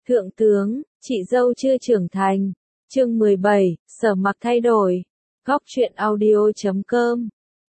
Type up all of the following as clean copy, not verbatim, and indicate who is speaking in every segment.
Speaker 1: Thượng tướng, chị dâu chưa trưởng thành. Chương 17, Sở Mặc thay đổi. Góc truyện audio.com.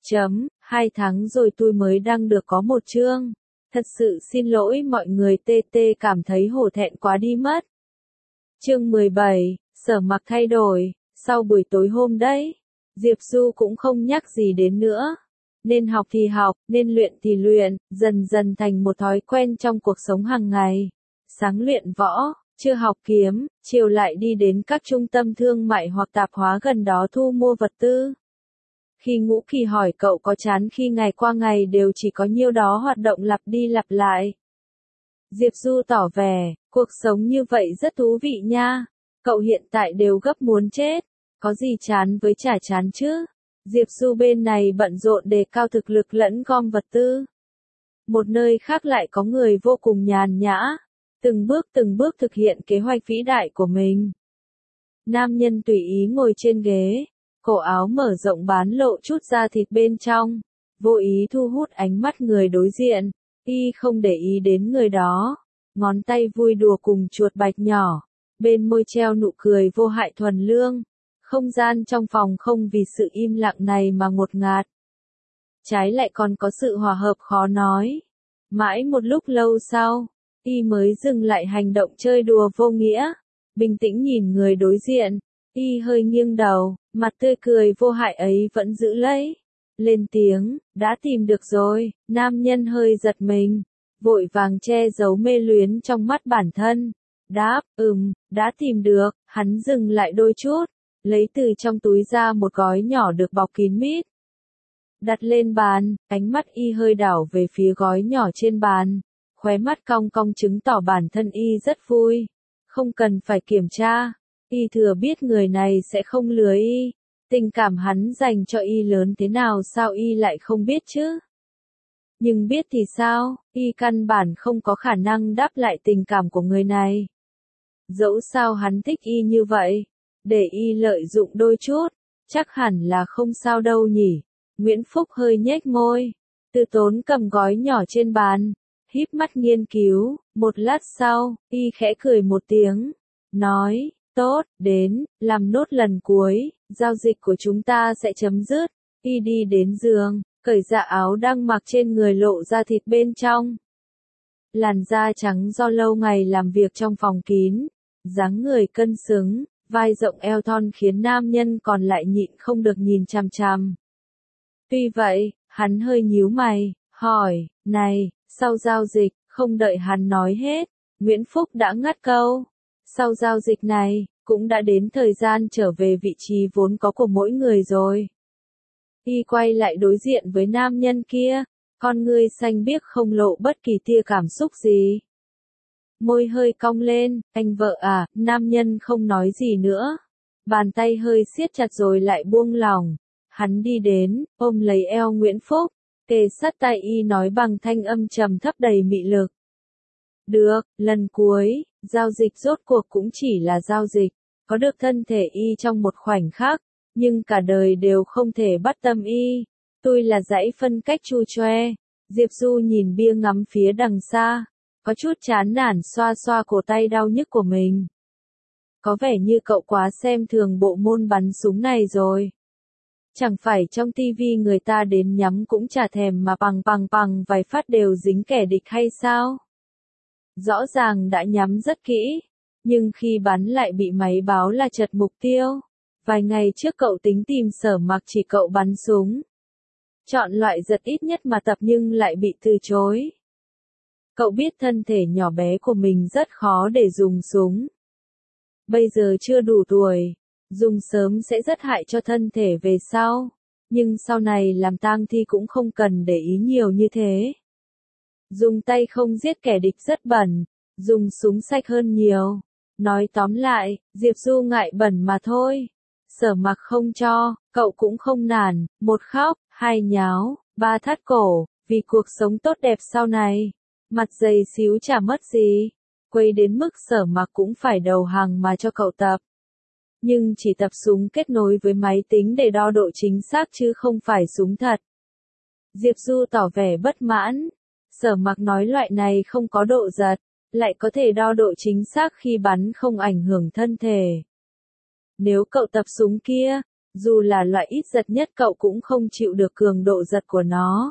Speaker 1: 2 tháng rồi tôi mới đăng được có một chương. Thật sự xin lỗi mọi người, TT cảm thấy hổ thẹn quá đi mất. Chương 17, Sở Mặc thay đổi. Sau buổi tối hôm đấy, Diệp Du cũng không nhắc gì đến nữa. Nên học thì học, nên luyện thì luyện, dần dần thành một thói quen trong cuộc sống hàng ngày. Sáng luyện võ, trưa học kiếm, chiều lại đi đến các trung tâm thương mại hoặc tạp hóa gần đó thu mua vật tư. Khi Ngũ Kỳ hỏi cậu có chán khi ngày qua ngày đều chỉ có nhiêu đó hoạt động lặp đi lặp lại. Diệp Du tỏ vẻ, cuộc sống như vậy rất thú vị nha. Cậu hiện tại đều gấp muốn chết. Có gì chán với chả chán chứ. Diệp Du bên này bận rộn đề cao thực lực lẫn gom vật tư. Một nơi khác lại có người vô cùng nhàn nhã. Từng bước thực hiện kế hoạch vĩ đại của mình. Nam nhân tùy ý ngồi trên ghế. Cổ áo mở rộng bán lộ chút da thịt bên trong. Vô ý thu hút ánh mắt người đối diện. Y không để ý đến người đó. Ngón tay vui đùa cùng chuột bạch nhỏ. Bên môi treo nụ cười vô hại thuần lương. Không gian trong phòng không vì sự im lặng này mà ngột ngạt. Trái lại còn có sự hòa hợp khó nói. Mãi một lúc lâu sau, Y mới dừng lại hành động chơi đùa vô nghĩa. Bình tĩnh nhìn người đối diện. Y hơi nghiêng đầu, mặt tươi cười vô hại ấy vẫn giữ lấy. Lên tiếng, đã tìm được rồi. Nam nhân hơi giật mình, vội vàng che giấu mê luyến trong mắt bản thân. Đáp, đã tìm được. Hắn dừng lại đôi chút, lấy từ trong túi ra một gói nhỏ được bọc kín mít. Đặt lên bàn, ánh mắt Y hơi đảo về phía gói nhỏ trên bàn. Khóe mắt cong cong chứng tỏ bản thân Y rất vui. Không cần phải kiểm tra. Y thừa biết người này sẽ không lừa Y. Tình cảm hắn dành cho Y lớn thế nào sao Y lại không biết chứ? Nhưng biết thì sao, Y căn bản không có khả năng đáp lại tình cảm của người này. Dẫu sao hắn thích Y như vậy, để Y lợi dụng đôi chút, chắc hẳn là không sao đâu nhỉ. Nguyễn Phúc hơi nhếch môi, từ tốn cầm gói nhỏ trên bàn, híp mắt nghiên cứu. Một lát sau, Y khẽ cười một tiếng, nói, tốt, đến, làm nốt lần cuối, giao dịch của chúng ta sẽ chấm dứt. Y đi đến giường, cởi dạ áo đang mặc trên người lộ ra thịt bên trong. Làn da trắng do lâu ngày làm việc trong phòng kín, dáng người cân xứng, vai rộng eo thon khiến nam nhân còn lại nhịn không được nhìn chằm chằm. Tuy vậy, hắn hơi nhíu mày, hỏi, này, sau giao dịch, không đợi hắn nói hết, Nguyễn Phúc đã ngắt câu. Sau giao dịch này, cũng đã đến thời gian trở về vị trí vốn có của mỗi người rồi. Y quay lại đối diện với nam nhân kia, con ngươi xanh biếc không lộ bất kỳ tia cảm xúc gì. Môi hơi cong lên, anh vợ à, nam nhân không nói gì nữa. Bàn tay hơi siết chặt rồi lại buông lỏng. Hắn đi đến, ôm lấy eo Nguyễn Phúc, kề sát tai Y nói bằng thanh âm trầm thấp đầy mị lực. Được, lần cuối, giao dịch rốt cuộc cũng chỉ là giao dịch. Có được thân thể Y trong một khoảnh khắc, nhưng cả đời đều không thể bắt tâm Y. Tôi là dãy phân cách chu choe. Diệp Du nhìn bia ngắm phía đằng xa, có chút chán nản xoa xoa cổ tay đau nhức của mình. Có vẻ như cậu quá xem thường bộ môn bắn súng này rồi. Chẳng phải trong tivi người ta đến nhắm cũng chả thèm mà bằng vài phát đều dính kẻ địch hay sao? Rõ ràng đã nhắm rất kỹ, nhưng khi bắn lại bị máy báo là trật mục tiêu. Vài ngày trước cậu tính tìm Sở Mặc chỉ cậu bắn súng. Chọn loại giật ít nhất mà tập nhưng lại bị từ chối. Cậu biết thân thể nhỏ bé của mình rất khó để dùng súng. Bây giờ chưa đủ tuổi, dùng sớm sẽ rất hại cho thân thể về sau. Nhưng sau này làm tang thi cũng không cần để ý nhiều như thế. Dùng tay không giết kẻ địch rất bẩn, dùng súng sạch hơn nhiều. Nói tóm lại, Diệp Du ngại bẩn mà thôi. Sở Mặc không cho, cậu cũng không nản, một khóc, hai nháo, ba thắt cổ, vì cuộc sống tốt đẹp sau này. Mặt dày xíu chả mất gì, quấy đến mức Sở Mặc cũng phải đầu hàng mà cho cậu tập. Nhưng chỉ tập súng kết nối với máy tính để đo độ chính xác chứ không phải súng thật. Diệp Du tỏ vẻ bất mãn. Sở Mặc nói loại này không có độ giật, lại có thể đo độ chính xác khi bắn không ảnh hưởng thân thể. Nếu cậu tập súng kia, dù là loại ít giật nhất cậu cũng không chịu được cường độ giật của nó.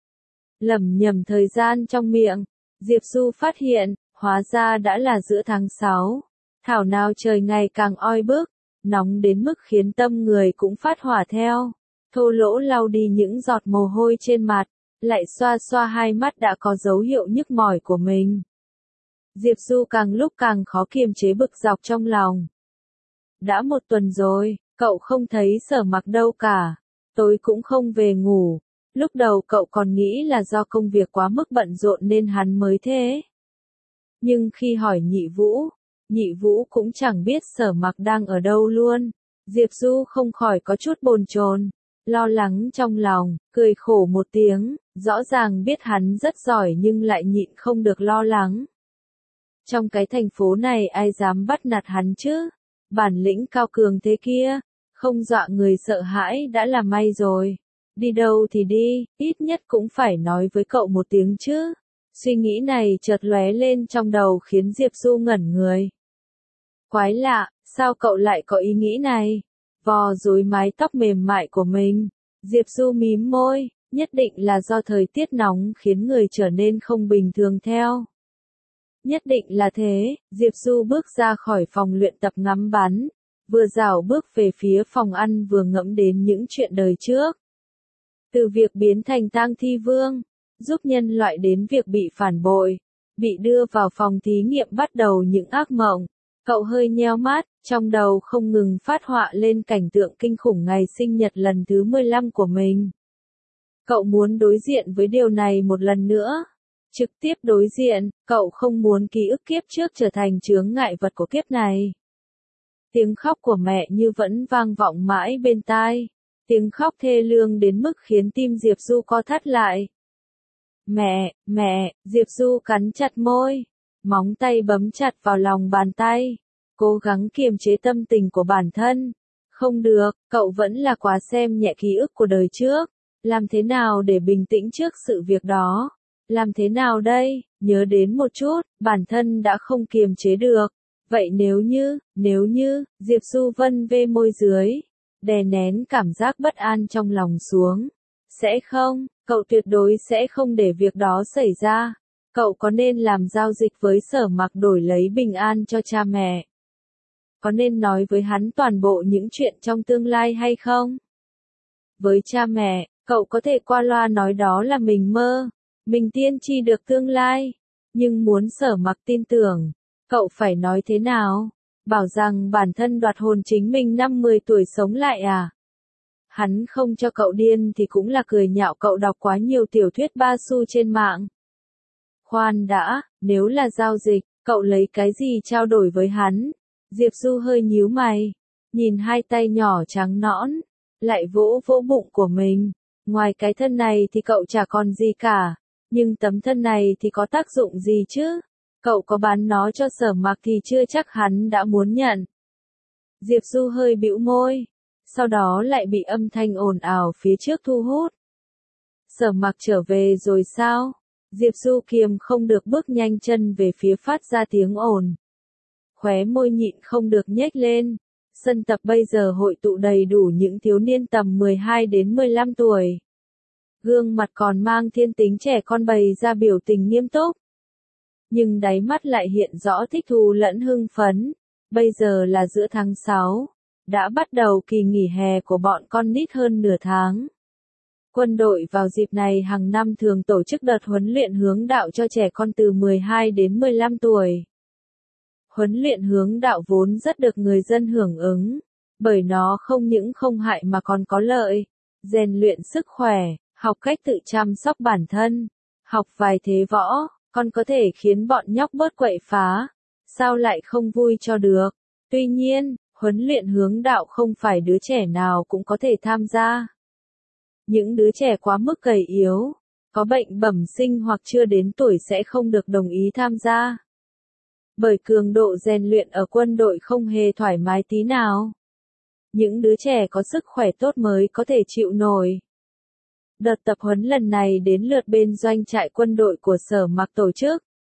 Speaker 1: Lẩm nhẩm thời gian trong miệng, Diệp Du phát hiện, hóa ra đã là giữa tháng 6. Thảo nào trời ngày càng oi bức, nóng đến mức khiến tâm người cũng phát hỏa theo. Thô lỗ lau đi những giọt mồ hôi trên mặt, lại xoa xoa hai mắt đã có dấu hiệu nhức mỏi của mình. Diệp Du càng lúc càng khó kiềm chế bực dọc trong lòng. Đã 1 tuần rồi, cậu không thấy Sở Mặc đâu cả. Tối cũng không về ngủ. Lúc đầu cậu còn nghĩ là do công việc quá mức bận rộn nên hắn mới thế. Nhưng khi hỏi Nhị Vũ cũng chẳng biết Sở Mặc đang ở đâu luôn. Diệp Du không khỏi có chút bồn chồn, lo lắng trong lòng, cười khổ một tiếng, rõ ràng biết hắn rất giỏi nhưng lại nhịn không được lo lắng. Trong cái thành phố này ai dám bắt nạt hắn chứ? Bản lĩnh cao cường thế kia, không dọa người sợ hãi đã là may rồi. Đi đâu thì đi, ít nhất cũng phải nói với cậu một tiếng chứ. Suy nghĩ này chợt lóe lên trong đầu khiến Diệp Du ngẩn người. Quái lạ, sao cậu lại có ý nghĩ này? Vò rối mái tóc mềm mại của mình. Diệp Du mím môi, nhất định là do thời tiết nóng khiến người trở nên không bình thường theo. Nhất định là thế, Diệp Du bước ra khỏi phòng luyện tập ngắm bắn, vừa rảo bước về phía phòng ăn vừa ngẫm đến những chuyện đời trước. Từ việc biến thành tang thi vương, giúp nhân loại đến việc bị phản bội, bị đưa vào phòng thí nghiệm bắt đầu những ác mộng. Cậu hơi nheo mắt, trong đầu không ngừng phát họa lên cảnh tượng kinh khủng ngày sinh nhật lần thứ 15 của mình. Cậu muốn đối diện với điều này một lần nữa. Trực tiếp đối diện, cậu không muốn ký ức kiếp trước trở thành chướng ngại vật của kiếp này. Tiếng khóc của mẹ như vẫn vang vọng mãi bên tai. Tiếng khóc thê lương đến mức khiến tim Diệp Du co thắt lại. Mẹ, Diệp Du cắn chặt môi. Móng tay bấm chặt vào lòng bàn tay. Cố gắng kiềm chế tâm tình của bản thân. Không được, cậu vẫn là quá xem nhẹ ký ức của đời trước. Làm thế nào để bình tĩnh trước sự việc đó? Làm thế nào đây? Nhớ đến một chút, bản thân đã không kiềm chế được. Vậy nếu như, Diệp Du vân vê môi dưới, đè nén cảm giác bất an trong lòng xuống. Sẽ không, cậu tuyệt đối sẽ không để việc đó xảy ra. Cậu có nên làm giao dịch với Sở Mặc đổi lấy bình an cho cha mẹ? Có nên nói với hắn toàn bộ những chuyện trong tương lai hay không? Với cha mẹ, cậu có thể qua loa nói đó là mình mơ. Mình tiên tri được tương lai. Nhưng muốn Sở Mặc tin tưởng, cậu phải nói thế nào? Bảo rằng bản thân đoạt hồn chính mình năm 10 tuổi sống lại à? Hắn không cho cậu điên thì cũng là cười nhạo cậu đọc quá nhiều tiểu thuyết ba xu trên mạng. Khoan đã, nếu là giao dịch, cậu lấy cái gì trao đổi với hắn? Diệp Du hơi nhíu mày, nhìn hai tay nhỏ trắng nõn, lại vỗ vỗ bụng của mình. Ngoài cái thân này thì cậu chả còn gì cả, nhưng tấm thân này thì có tác dụng gì chứ? Cậu có bán nó cho Sở Mặc thì chưa chắc hắn đã muốn nhận. Diệp Du hơi bĩu môi, sau đó lại bị âm thanh ồn ào phía trước thu hút. Sở Mặc trở về rồi sao? Diệp Du kiềm không được bước nhanh chân về phía phát ra tiếng ồn. Khóe môi nhịn không được nhếch lên. Sân tập bây giờ hội tụ đầy đủ những thiếu niên tầm 12 đến 15 tuổi. Gương mặt còn mang thiên tính trẻ con bày ra biểu tình nghiêm túc. Nhưng đáy mắt lại hiện rõ thích thú lẫn hưng phấn. Bây giờ là giữa tháng 6. Đã bắt đầu kỳ nghỉ hè của bọn con nít hơn nửa tháng. Quân đội vào dịp này hàng năm thường tổ chức đợt huấn luyện hướng đạo cho trẻ con từ 12 đến 15 tuổi. Huấn luyện hướng đạo vốn rất được người dân hưởng ứng, bởi nó không những không hại mà còn có lợi. Rèn luyện sức khỏe, học cách tự chăm sóc bản thân, học vài thế võ, còn có thể khiến bọn nhóc bớt quậy phá. Sao lại không vui cho được? Tuy nhiên, huấn luyện hướng đạo không phải đứa trẻ nào cũng có thể tham gia. Những đứa trẻ quá mức gầy yếu, có bệnh bẩm sinh hoặc chưa đến tuổi sẽ không được đồng ý tham gia. Bởi cường độ rèn luyện ở quân đội không hề thoải mái tí nào. Những đứa trẻ có sức khỏe tốt mới có thể chịu nổi. Đợt tập huấn lần này đến lượt bên doanh trại quân đội của Sở Mặc tổ chức.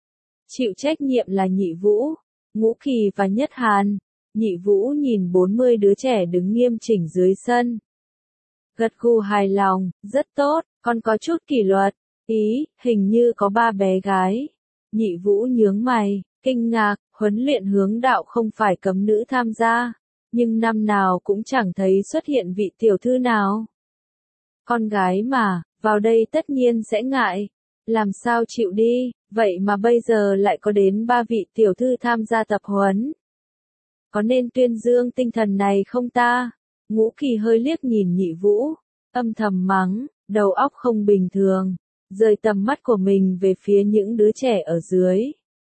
Speaker 1: Chịu trách nhiệm là Nhị Vũ, Ngũ Kỳ và Nhất Hàn. Nhị Vũ nhìn 40 đứa trẻ đứng nghiêm chỉnh dưới sân. Gật gù hài lòng, rất tốt, còn có chút kỷ luật. Ý, hình như có 3 bé gái. Nhị Vũ nhướng mày, kinh ngạc, huấn luyện hướng đạo không phải cấm nữ tham gia. Nhưng năm nào cũng chẳng thấy xuất hiện vị tiểu thư nào. Con gái mà, vào đây tất nhiên sẽ ngại. Làm sao chịu đi, vậy mà bây giờ lại có đến 3 vị tiểu thư tham gia tập huấn. Có nên tuyên dương tinh thần này không ta? Ngũ Kỳ hơi liếc nhìn Nhị Vũ, âm thầm mắng, đầu óc không bình thường, rời tầm mắt của mình về phía những đứa trẻ ở dưới.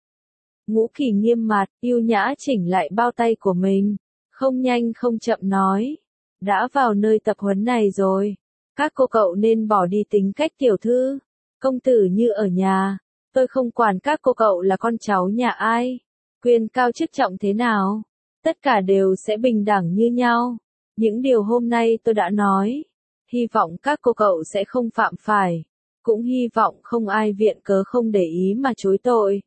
Speaker 1: Ngũ Kỳ nghiêm mặt, yêu nhã chỉnh lại bao tay của mình, không nhanh không chậm nói, đã vào nơi tập huấn này rồi, các cô cậu nên bỏ đi tính cách tiểu thư, công tử như ở nhà, tôi không quản các cô cậu là con cháu nhà ai, quyền cao chức trọng thế nào, tất cả đều sẽ bình đẳng như nhau. Những điều hôm nay tôi đã nói, hy vọng các cô cậu sẽ không phạm phải, cũng hy vọng không ai viện cớ không để ý mà chối tội.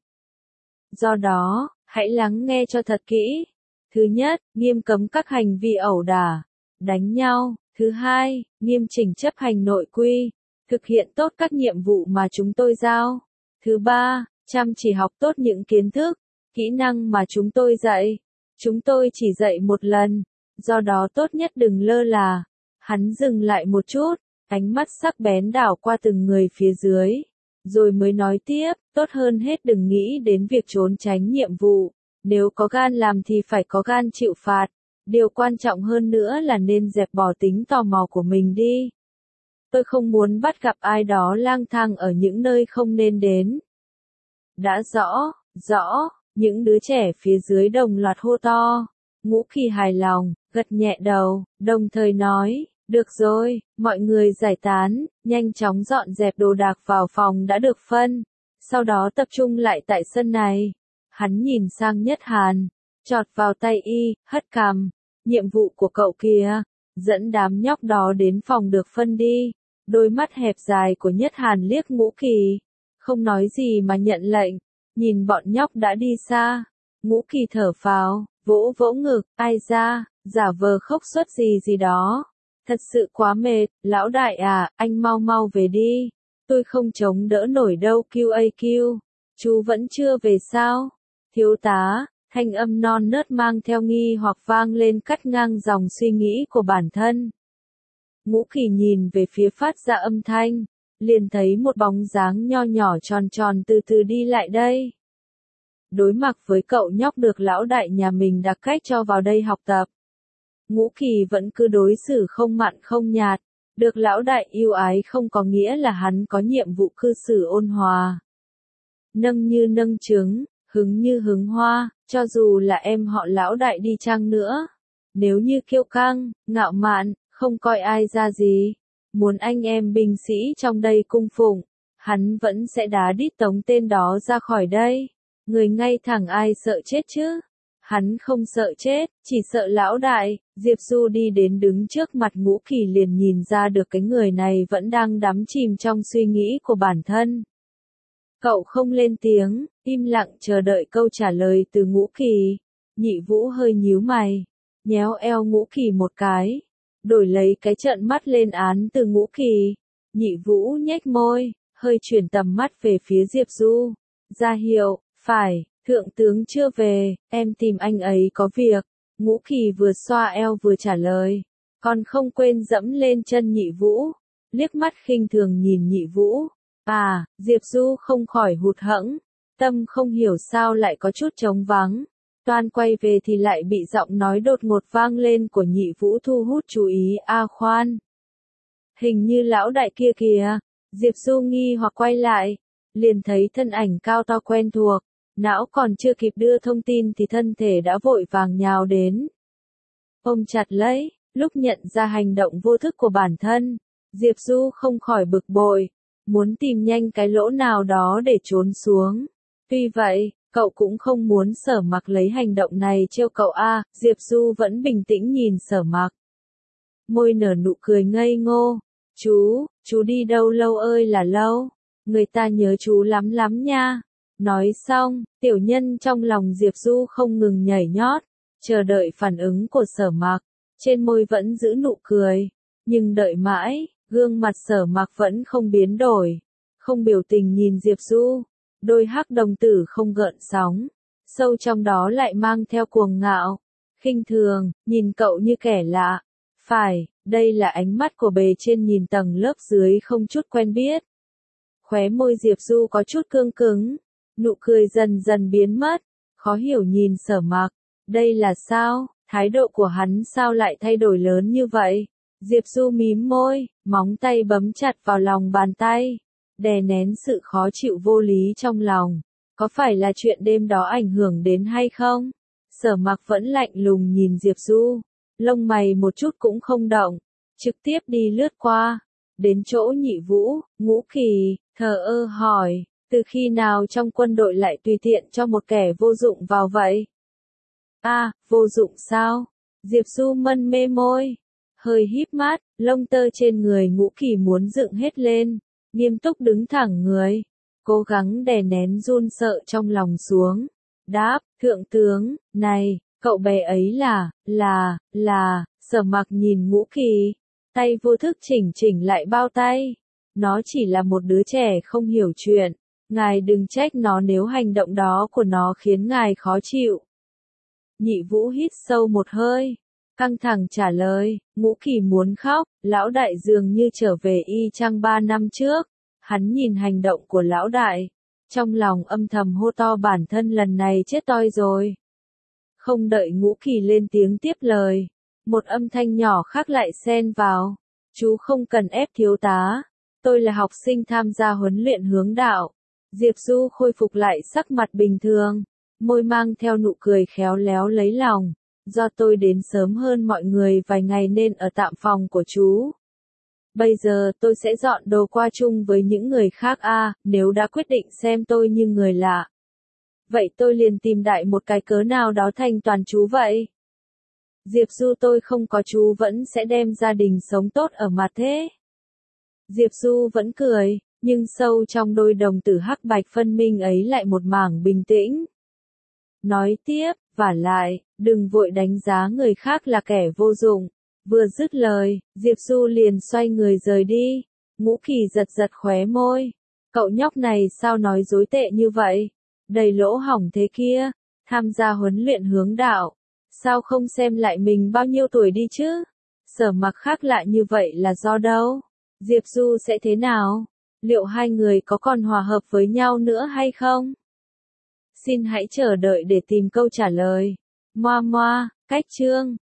Speaker 1: Do đó, hãy lắng nghe cho thật kỹ. Thứ nhất, nghiêm cấm các hành vi ẩu đả, đánh nhau. Thứ hai, nghiêm chỉnh chấp hành nội quy, thực hiện tốt các nhiệm vụ mà chúng tôi giao. Thứ ba, chăm chỉ học tốt những kiến thức, kỹ năng mà chúng tôi dạy. Chúng tôi chỉ dạy một lần, do đó tốt nhất đừng lơ là. Hắn dừng lại một chút, ánh mắt sắc bén đảo qua từng người phía dưới, rồi mới nói tiếp, tốt hơn hết đừng nghĩ đến việc trốn tránh nhiệm vụ, nếu có gan làm thì phải có gan chịu phạt, điều quan trọng hơn nữa là nên dẹp bỏ tính tò mò của mình đi. Tôi không muốn bắt gặp ai đó lang thang ở những nơi không nên đến. Đã rõ, rõ, những đứa trẻ phía dưới đồng loạt hô to. Ngũ Kỳ hài lòng, gật nhẹ đầu, đồng thời nói, được rồi, mọi người giải tán, nhanh chóng dọn dẹp đồ đạc vào phòng đã được phân, sau đó tập trung lại tại sân này. Hắn nhìn sang Nhất Hàn, chọt vào tay y, hất cằm, nhiệm vụ của cậu kìa, dẫn đám nhóc đó đến phòng được phân đi. Đôi mắt hẹp dài của Nhất Hàn liếc Ngũ Kỳ, không nói gì mà nhận lệnh, nhìn bọn nhóc đã đi xa. Ngũ Kỳ thở phào, vỗ vỗ ngực, ai ra, giả vờ khóc suất gì đó. Thật sự quá mệt, lão đại à, anh mau mau về đi. Tôi không chống đỡ nổi đâu QAQ. Chú vẫn chưa về sao? Thiếu tá, thanh âm non nớt mang theo nghi hoặc vang lên cắt ngang dòng suy nghĩ của bản thân. Ngũ Kỳ nhìn về phía phát ra âm thanh, liền thấy một bóng dáng nho nhỏ tròn tròn từ từ đi lại đây. Đối mặt với cậu nhóc được lão đại nhà mình đặc cách cho vào đây học tập. Ngũ Kỳ vẫn cứ đối xử không mặn không nhạt, được lão đại yêu ái không có nghĩa là hắn có nhiệm vụ cư xử ôn hòa. Nâng như nâng trứng, hứng như hứng hoa, cho dù là em họ lão đại đi chăng nữa. Nếu như kiêu căng, ngạo mạn, không coi ai ra gì, muốn anh em binh sĩ trong đây cung phụng, hắn vẫn sẽ đá đít tống tên đó ra khỏi đây. Người ngay thẳng ai sợ chết chứ? Hắn không sợ chết, chỉ sợ lão đại. Diệp Du đi đến đứng trước mặt Ngũ Kỳ liền nhìn ra được cái người này vẫn đang đắm chìm trong suy nghĩ của bản thân. Cậu không lên tiếng, im lặng chờ đợi câu trả lời từ Ngũ Kỳ. Nhị Vũ hơi nhíu mày, nhéo eo Ngũ Kỳ một cái, đổi lấy cái trợn mắt lên án từ Ngũ Kỳ. Nhị Vũ nhếch môi, hơi chuyển tầm mắt về phía Diệp Du, ra hiệu, phải, thượng tướng chưa về, em tìm anh ấy có việc. Ngũ Kỳ vừa xoa eo vừa trả lời, còn không quên dẫm lên chân Nhị Vũ, liếc mắt khinh thường nhìn Nhị Vũ. À, Diệp Du không khỏi hụt hẫng, tâm không hiểu sao lại có chút trống vắng. Toan quay về thì lại bị giọng nói đột ngột vang lên của Nhị Vũ thu hút chú ý. À khoan, hình như lão đại kia kìa. Diệp Du nghi hoặc quay lại, liền thấy thân ảnh cao to quen thuộc, não còn chưa kịp đưa thông tin thì thân thể đã vội vàng nhào đến. Ôm chặt lấy, lúc nhận ra hành động vô thức của bản thân, Diệp Du không khỏi bực bội, muốn tìm nhanh cái lỗ nào đó để trốn xuống. Tuy vậy, cậu cũng không muốn Sở Mặc lấy hành động này trêu cậu a. Diệp Du vẫn bình tĩnh nhìn Sở Mặc. Môi nở nụ cười ngây ngô. Chú đi đâu lâu ơi là lâu. Người ta nhớ chú lắm lắm nha. Nói xong, tiểu nhân trong lòng Diệp Du không ngừng nhảy nhót, chờ đợi phản ứng của Sở Mặc, trên môi vẫn giữ nụ cười, nhưng đợi mãi, gương mặt Sở Mặc vẫn không biến đổi, không biểu tình nhìn Diệp Du, đôi hắc đồng tử không gợn sóng, sâu trong đó lại mang theo cuồng ngạo, khinh thường, nhìn cậu như kẻ lạ. Phải, đây là ánh mắt của bề trên nhìn tầng lớp dưới không chút quen biết. Khóe môi Diệp Du có chút cương cứng, nụ cười dần dần biến mất, khó hiểu nhìn Sở Mặc, đây là sao, thái độ của hắn sao lại thay đổi lớn như vậy? Diệp Du mím môi, móng tay bấm chặt vào lòng bàn tay, đè nén sự khó chịu vô lý trong lòng, có phải là chuyện đêm đó ảnh hưởng đến hay không? Sở Mặc vẫn lạnh lùng nhìn Diệp Du, lông mày một chút cũng không động, trực tiếp đi lướt qua, đến chỗ Nhị Vũ, Ngũ Kỳ, thờ ơ hỏi, từ khi nào trong quân đội lại tùy tiện cho một kẻ vô dụng vào vậy? Vô dụng sao? Diệp Du mân mê môi, hơi híp mắt, lông tơ trên người Ngũ Kỳ muốn dựng hết lên, nghiêm túc đứng thẳng người, cố gắng đè nén run sợ trong lòng xuống. Đáp, thượng tướng, này, cậu bé ấy là, Sở Mặc nhìn Ngũ Kỳ, tay vô thức chỉnh lại bao tay. Nó chỉ là một đứa trẻ không hiểu chuyện, ngài đừng trách nó nếu hành động đó của nó khiến ngài khó chịu. Nhị Vũ hít sâu một hơi, căng thẳng trả lời, Ngũ Kỳ muốn khóc, lão đại dường như trở về y chang 3 năm trước. Hắn nhìn hành động của lão đại, trong lòng âm thầm hô to bản thân lần này chết toi rồi. Không đợi Ngũ Kỳ lên tiếng tiếp lời, một âm thanh nhỏ khác lại xen vào, chú không cần ép thiếu tá, tôi là học sinh tham gia huấn luyện hướng đạo. Diệp Du khôi phục lại sắc mặt bình thường, môi mang theo nụ cười khéo léo lấy lòng, do tôi đến sớm hơn mọi người vài ngày nên ở tạm phòng của chú. Bây giờ tôi sẽ dọn đồ qua chung với những người khác nếu đã quyết định xem tôi như người lạ. Vậy tôi liền tìm đại một cái cớ nào đó thành toàn chú vậy. Diệp Du tôi không có chú vẫn sẽ đem gia đình sống tốt ở mặt thế. Diệp Du vẫn cười, nhưng sâu trong đôi đồng tử hắc bạch phân minh ấy lại một mảng bình tĩnh. Nói tiếp, vả lại, đừng vội đánh giá người khác là kẻ vô dụng. Vừa dứt lời, Diệp Du liền xoay người rời đi. Ngũ Kỳ giật khóe môi. Cậu nhóc này sao nói dối tệ như vậy? Đầy lỗ hổng thế kia. Tham gia huấn luyện hướng đạo. Sao không xem lại mình bao nhiêu tuổi đi chứ? Sở Mặc khác lạ như vậy là do đâu? Diệp Du sẽ thế nào? Liệu hai người có còn hòa hợp với nhau nữa hay không? Xin hãy chờ đợi để tìm câu trả lời. Moa moa, cách chương.